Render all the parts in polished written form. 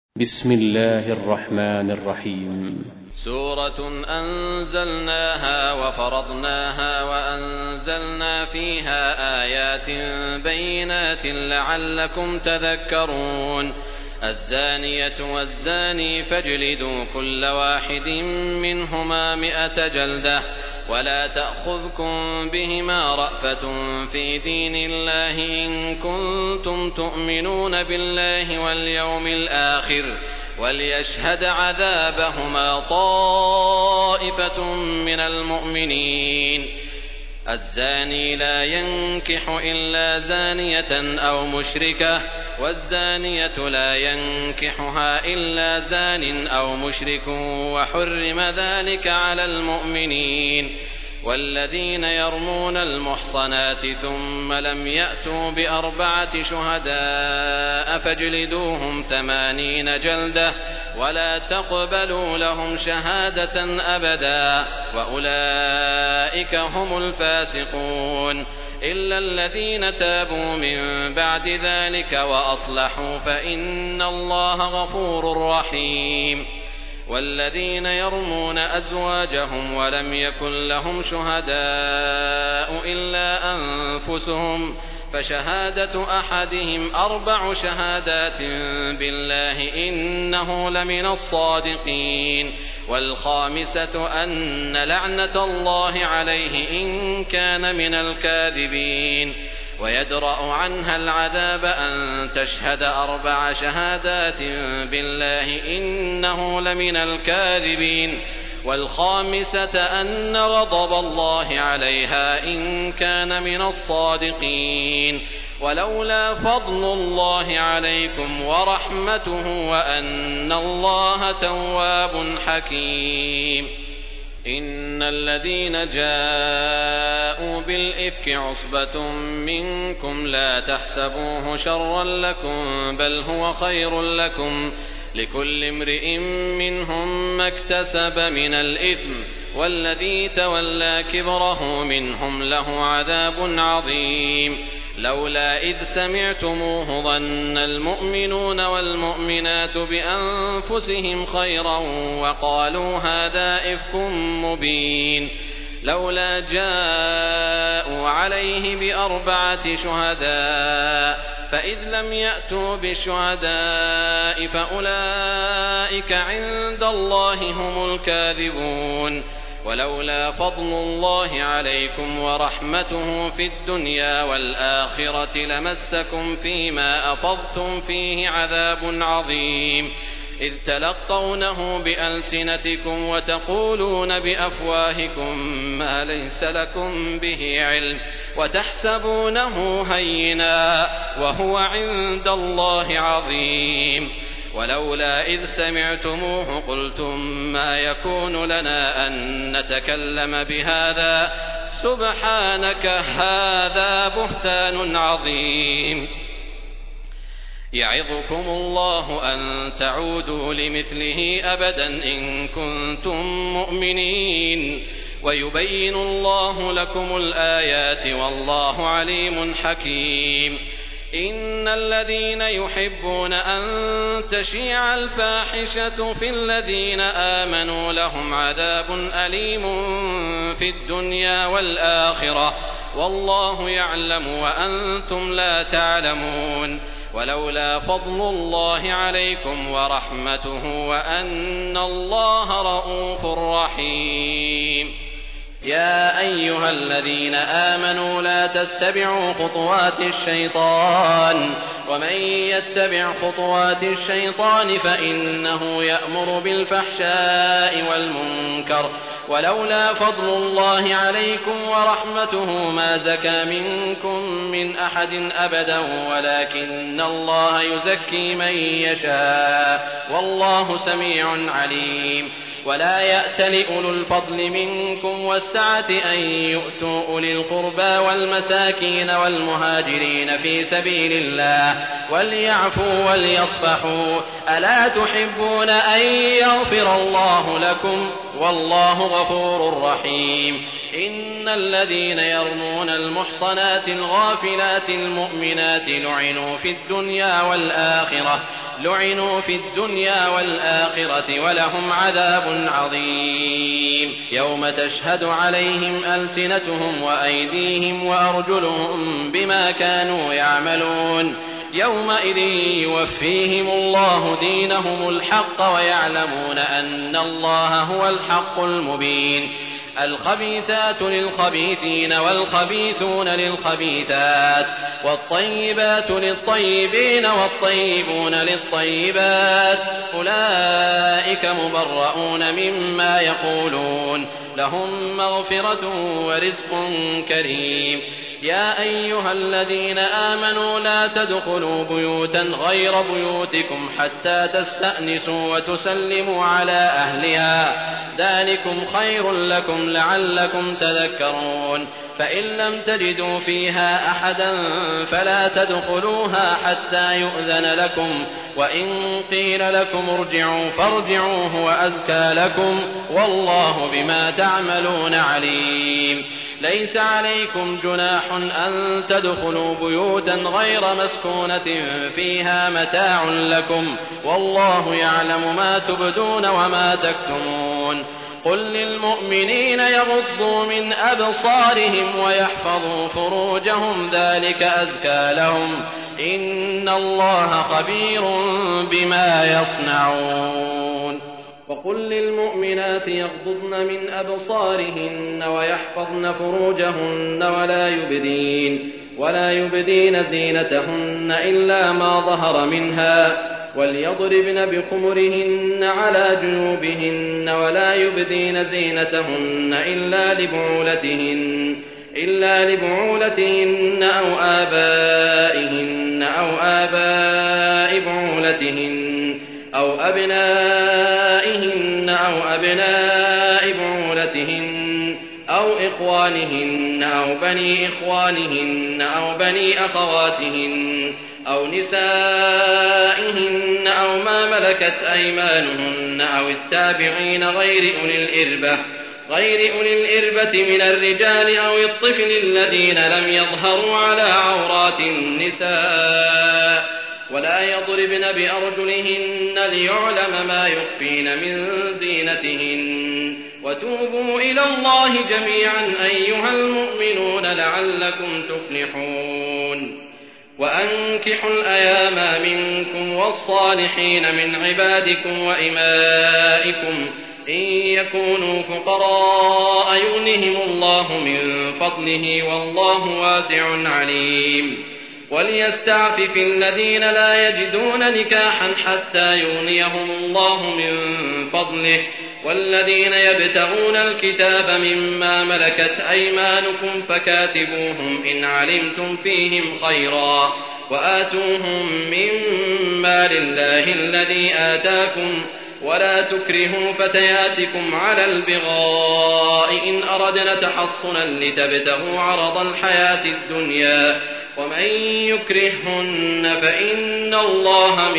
بسم الله الرحمن الرحيم. سورة أنزلناها وفرضناها وأنزلنا فيها آيات بينات لعلكم تذكرون. الزانية والزاني فاجلدوا كل واحد منهما 100 جلدة ولا تأخذكم بهما رأفة في دين الله إن كنتم تؤمنون بالله واليوم الآخر وليشهد عذابهما طائفة من المؤمنين. الزاني لا ينكح إلا زانية أو مشركة والزانية لا ينكحها إلا زان أو مشرك وحرم ذلك على المؤمنين. والذين يرمون المحصنات ثم لم يأتوا ب4 شهداء فاجلدوهم 80 جلدة ولا تقبلوا لهم شهادة أبدا وأولئك هم الفاسقون إلا الذين تابوا من بعد ذلك وأصلحوا فإن الله غفور رحيم. والذين يرمون أزواجهم ولم يكن لهم شهداء إلا أنفسهم فشهادة أحدهم 4 شهادات بالله إنه لمن الصادقين. والخامسة أن لعنة الله عليه إن كان من الكاذبين. ويدرأ عنها العذاب أن تشهد 4 شهادات بالله إنه لمن الكاذبين. والخامسة أن غضب الله عليها إن كان من الصادقين. ولولا فضل الله عليكم ورحمته وأن الله تواب حكيم. إن الذين جاءوا بالإفك عصبة منكم لا تحسبوه شرا لكم بل هو خير لكم لكل امرئ منهم ما اكتسب من الإثم والذي تولى كبره منهم له عذاب عظيم. لولا إذ سمعتموه ظن المؤمنون والمؤمنات بأنفسهم خيرا وقالوا هذا إفك مبين. لولا جاءوا عليه ب4 شهداء فإذ لم يأتوا بالشهداء فأولئك عند الله هم الكاذبون. ولولا فضل الله عليكم ورحمته في الدنيا والآخرة لمسكم فيما أفضتم فيه عذاب عظيم إذ تلقونه بألسنتكم وتقولون بأفواهكم ما ليس لكم به علم وتحسبونه هينا وهو عند الله عظيم. ولولا إذ سمعتموه قلتم ما يكون لنا أن نتكلم بهذا سبحانك هذا بهتان عظيم. يعظكم الله أن تعودوا لمثله أبدا إن كنتم مؤمنين ويبين الله لكم الآيات والله عليم حكيم. إن الذين يحبون أن تشيع الفاحشة في الذين آمنوا لهم عذاب أليم في الدنيا والآخرة والله يعلم وأنتم لا تعلمون. ولولا فضل الله عليكم ورحمته وأن الله رءوف رحيم. يا أيها الذين آمنوا لا تتبعوا خطوات الشيطان ومن يتبع خطوات الشيطان فإنه يأمر بالفحشاء والمنكر. ولولا فضل الله عليكم ورحمته ما زكى منكم من أحد أبدا ولكن الله يزكي من يشاء والله سميع عليم. ولا يأتل أولو الفضل منكم والسعة أن يؤتوا أولي القربى والمساكين والمهاجرين في سبيل الله وليعفوا وليصفحوا ألا تحبون أن يغفر الله لكم والله غفور رحيم. إن الذين يرمون المحصنات الغافلات المؤمنات لعنوا في الدنيا والآخرة لعنوا في الدنيا والآخرة ولهم عذاب عظيم يوم تشهد عليهم ألسنتهم وأيديهم وأرجلهم بما كانوا يعملون يومئذ يوفيهم الله دينهم الحق ويعلمون أن الله هو الحق المبين الخبيثات للخبيثين والخبيثون للخبيثات والطيبات للطيبين والطيبون للطيبات أولئك مبرؤون مما يقولون لهم مغفرة ورزق كريم يا أيها الذين آمنوا لا تدخلوا بيوتا غير بيوتكم حتى تستأنسوا وتسلموا على أهلها ذلكم خير لكم لعلكم تذكرون فإن لم تجدوا فيها أحدا فلا تدخلوها حتى يؤذن لكم وإن قيل لكم ارجعوا فارجعوا هو أزكى لكم والله بما تعملون عليم ليس عليكم جناح أن تدخلوا بيوتا غير مسكونة فيها متاع لكم والله يعلم ما تبدون وما تكتمون قل للمؤمنين يغضوا من أبصارهم ويحفظوا فروجهم ذلك أزكى لهم إن الله خبير بما يصنعون وقل للمؤمنات يغضضن من أبصارهن ويحفظن فروجهن ولا يبدين زينتهن إلا ما ظهر منها وليضربن بخمرهن على جيوبهن ولا يبدين زينتهن إلا لبعولتهن أو آبائهن أو آباء بعولتهن أو أبنائهن أو أبناء بعولتهن أو إخوانهن أو بني إخوانهن أو بني أخواتهن أو نسائهن أو ما ملكت أيمانهن أو التابعين غير أولي الإربة من الرجال أو الطفل الذين لم يظهروا على عورات النساء ولا يضربن بأرجلهن ليعلم ما يخفين من زينتهن وتوبوا إلى الله جميعا أيها المؤمنون لعلكم تفلحون وأنكحوا الأيام منكم والصالحين من عبادكم وإمائكم إن يكونوا فقراء يغنهم الله من فضله والله واسع عليم وليستعفف الذين لا يجدون نكاحا حتى يغنيهم الله من فضله والذين يبتغون الكتاب مما ملكت أيمانكم فكاتبوهم إن علمتم فيهم خيرا وآتوهم مما لله الذي آتاكم ولا تكرهوا فتياتكم على البغاء إن أردنا تحصنا لتبتغوا عرض الحياة الدنيا ومن يكرههن فإن الله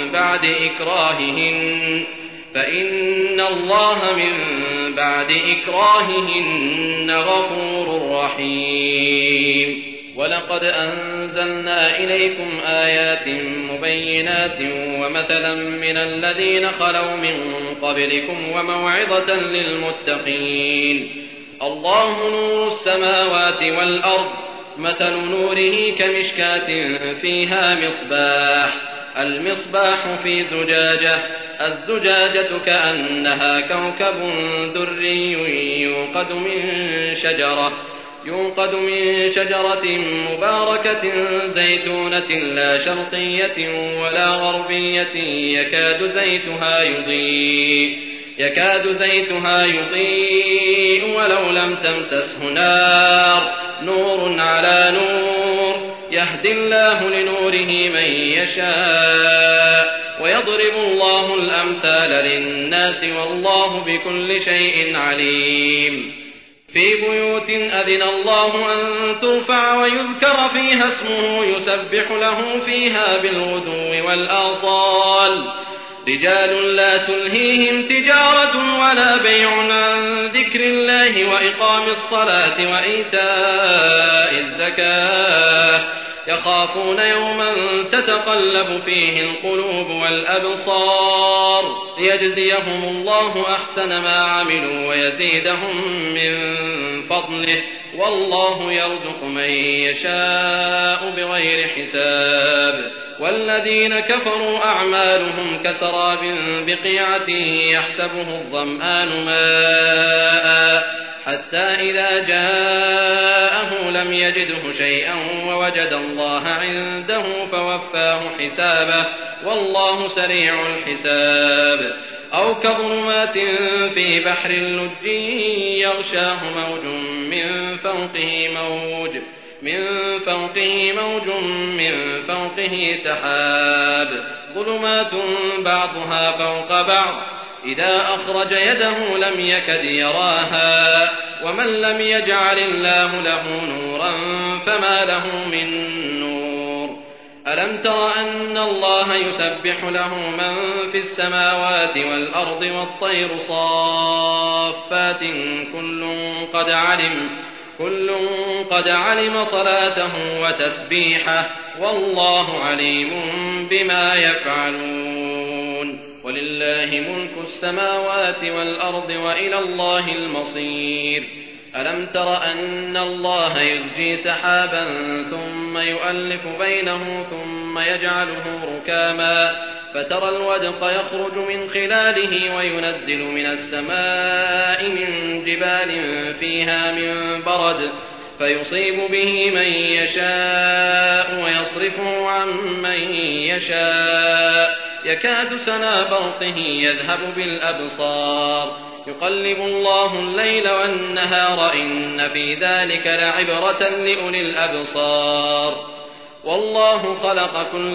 من بعد إكراههن غفور رحيم ولقد أنزلنا إليكم آيات مبينات ومثلا من الذين خلوا من قبلكم وموعظة للمتقين الله نور السماوات والأرض مثل نوره كمشكاة فيها المصباح في زجاجة الزجاجة كأنها كوكب دري يوقد من شجرة مباركة زيتونة لا شرقية ولا غربية يكاد زيتها يضيء ولو لم تمسسه نار نور على نور يهدي الله لنوره من يشاء ويضرب الله الأمثال للناس والله بكل شيء عليم في بيوت أذن الله أن ترفع ويذكر فيها اسمه يسبح له فيها بالغدو والآصال رجال لا تلهيهم تجارة ولا بيع عن ذكر الله وإقام الصلاة وإيتاء الزكاة يخافون يوما تتقلب فيه القلوب والأبصار ليجزيهم الله أحسن ما عملوا ويزيدهم من فضله والله يرزق من يشاء بغير حساب. والذين كفروا أعمالهم كسراب بقيعة يحسبه الظمآن ماء حتى إذا جاءه لم يجده شيئا ووجد الله عنده فوفاه حسابه والله سريع الحساب. أو كظلمات في بحر لج يغشاه موج من فوقه سحاب ظلمات بعضها فوق بعض إذا أخرج يده لم يكد يراها ومن لم يجعل الله له نورا فما له من نور. ألم تر أن الله يسبح له من في السماوات والأرض والطير صافات كل قد علم صلاته وتسبيحه والله عليم بما يفعلون. ولله ملك السماوات والأرض وإلى الله المصير. ألم تر أن الله يزجي سحابا ثم يؤلف بينه ثم يجعله ركاما فترى الودق يخرج من خلاله وينزل من السماء من جبال فيها من برد فيصيب به من يشاء ويصرفه عن من يشاء يكاد سنا برقه يذهب بالأبصار يقلب الله الليل والنهار إن في ذلك لعبرة لأولي الأبصار. والله خلق كل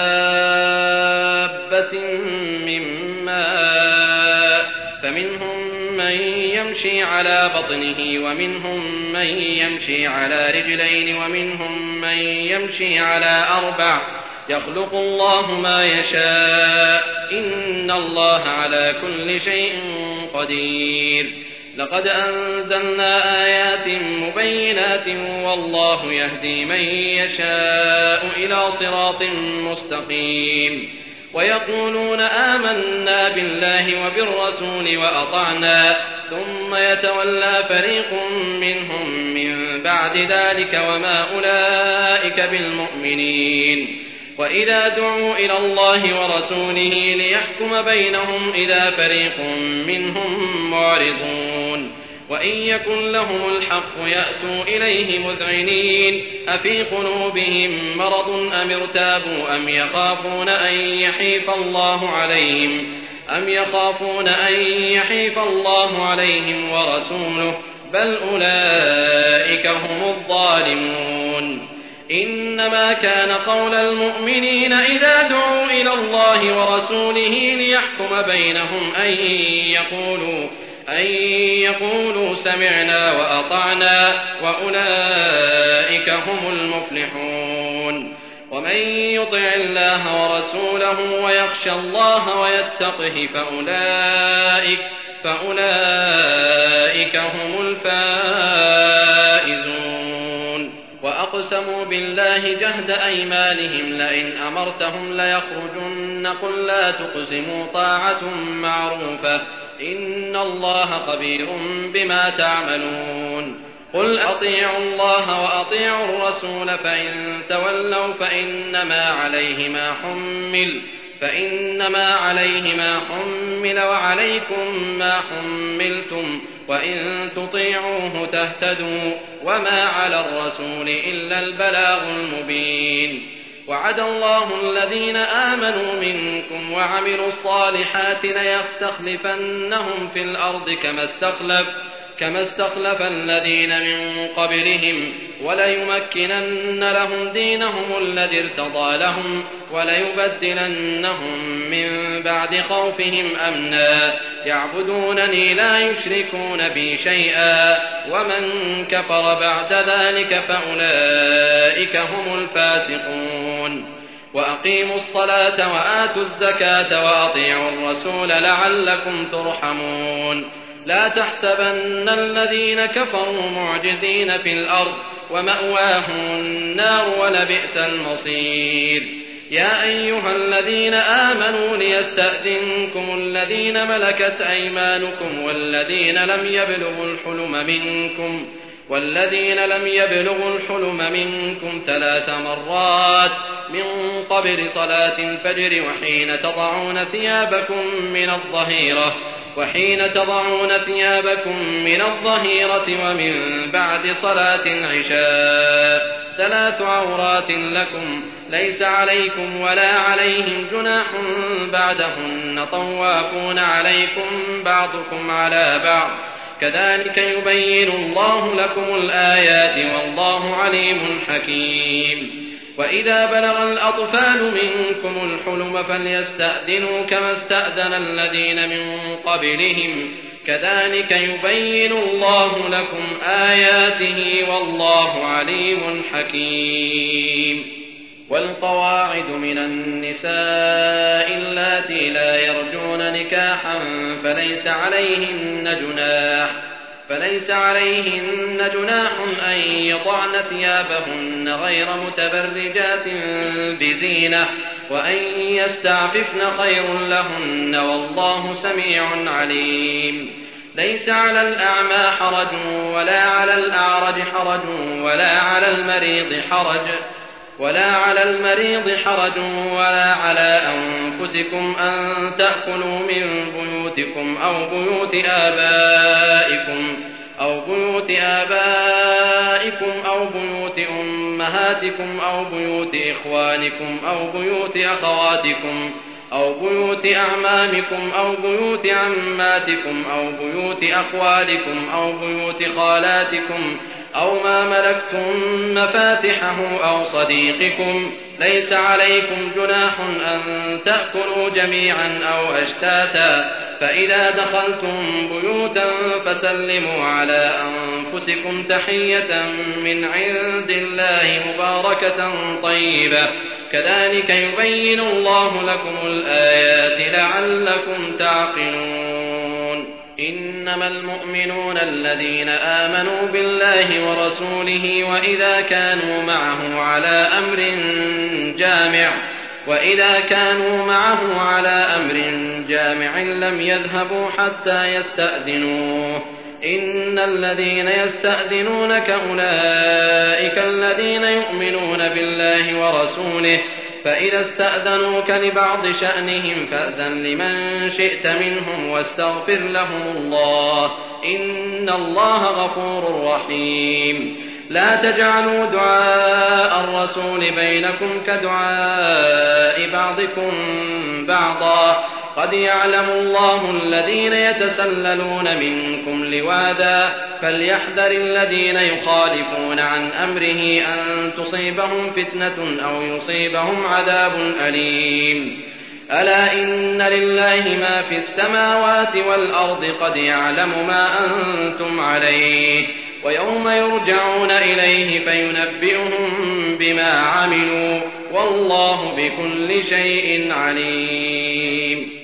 دابة من ماء فمنهم من يمشي على بطنه ومنهم من يمشي على رجلين ومنهم من يمشي على أربع يخلق الله ما يشاء إن الله على كل شيء قدير. لقد أنزلنا آيات مبينات والله يهدي من يشاء إلى صراط مستقيم. ويقولون آمنا بالله وبالرسول وأطعنا ثم يتولى فريق منهم من بعد ذلك وما أولئك بالمؤمنين. وإذا دعوا إلى الله ورسوله ليحكم بينهم إذا فريق منهم معرضون. وإن يكن لهم الحق يأتوا إليه مذعنين أفي قلوبهم مرض أم ارتابوا أم يخافون أن يحيف الله عليهم ورسوله بل أولئك هم الظالمون. إنما كان قول المؤمنين إذا دعوا إلى الله ورسوله ليحكم بينهم أن يقولوا سمعنا وأطعنا وأولئك هم المفلحون. ومن يطع الله ورسوله ويخشى الله ويتقه فأولئك هم الفائزون. وأقسموا بالله جهد أيمانهم لئن أمرتهم ليخرجن قل لا تقسموا طاعة معروفة إن الله خبير بما تعملون. قل أطيعوا الله وأطيعوا الرسول فإن تولوا فإنما عليه ما حمل وعليكم ما حملتم وإن تطيعوه تهتدوا وما على الرسول إلا البلاغ المبين. وعد الله الذين آمنوا منكم وعملوا الصالحات ليستخلفنهم في الأرض كما استخلف الذين من قبلهم وليمكنن لهم دينهم الذي ارتضى لهم وليبدلنهم من بعد خوفهم أمنا يعبدونني لا يشركون بي شيئا ومن كفر بعد ذلك فأولئك هم الفاسقون. وأقيموا الصلاة وآتوا الزكاة وأطيعوا الرسول لعلكم ترحمون. لا تحسبن الذين كفروا معجزين في الأرض ومأواهم النار ولبئس المصير. يا أيها الذين آمنوا ليستأذنكم الذين ملكت أيمانكم والذين لم يبلغوا الحلم منكم 3 مرات من قبل صلاة الفجر وحين تضعون ثيابكم من الظهيرة ومن بعد صلاة العشاء 3 عورات لكم ليس عليكم ولا عليهم جناح بعدهن طوافون عليكم بعضكم على بعض كذلك يبين الله لكم الآيات والله عليم حكيم. وإذا بلغ الأطفال منكم الحلم فليستأذنوا كما استأذن الذين من قبلهم كذلك يبين الله لكم آياته والله عليم حكيم. والقواعد من النساء اللاتي لا يرجون نكاحا فليس عليهن جناح أن يضعن ثيابهن غير متبرجات بزينة وأن يستعففن خير لهن والله سميع عليم. ليس على الأعمى حرج ولا على الأعرج حرج ولا على المريض حرج ولا على أنفسكم أن تأكلوا من بيوتكم أو بيوت آبائكم أو بيوت أمهاتكم أو بيوت إخوانكم أو بيوت أخواتكم أو بيوت أعمامكم أو بيوت عماتكم أو بيوت أخوالكم أو بيوت خالاتكم أو ما ملكتم مفاتحه أو صديقكم. ليس عليكم جناح أن تأكلوا جميعا أو أشتاتا فإذا دخلتم بيوتا فسلموا على أنفسكم تحية من عند الله مباركة طيبة كذلك يبين الله لكم الآيات لعلكم تعقلون. إنما المؤمنون الذين آمنوا بالله ورسوله وإذا كانوا معه على أمر جامع لم يذهبوا حتى يستأذنوه. إن الذين يستأذنونك أولئك الذين يؤمنون بالله ورسوله فإذا استأذنوك لبعض شأنهم فأذن لمن شئت منهم واستغفر لهم الله إن الله غفور رحيم. لا تجعلوا دعاء الرسول بينكم كدعاء بعضكم بعضا قد يعلم الله الذين يتسللون منكم لواذا فليحذر الذين يخالفون عن أمره أن تصيبهم فتنة أو يصيبهم عذاب أليم. ألا إن لله ما في السماوات والأرض قد يعلم ما أنتم عليه ويوم يرجعون إليه فينبئهم بما عملوا والله بكل شيء عليم.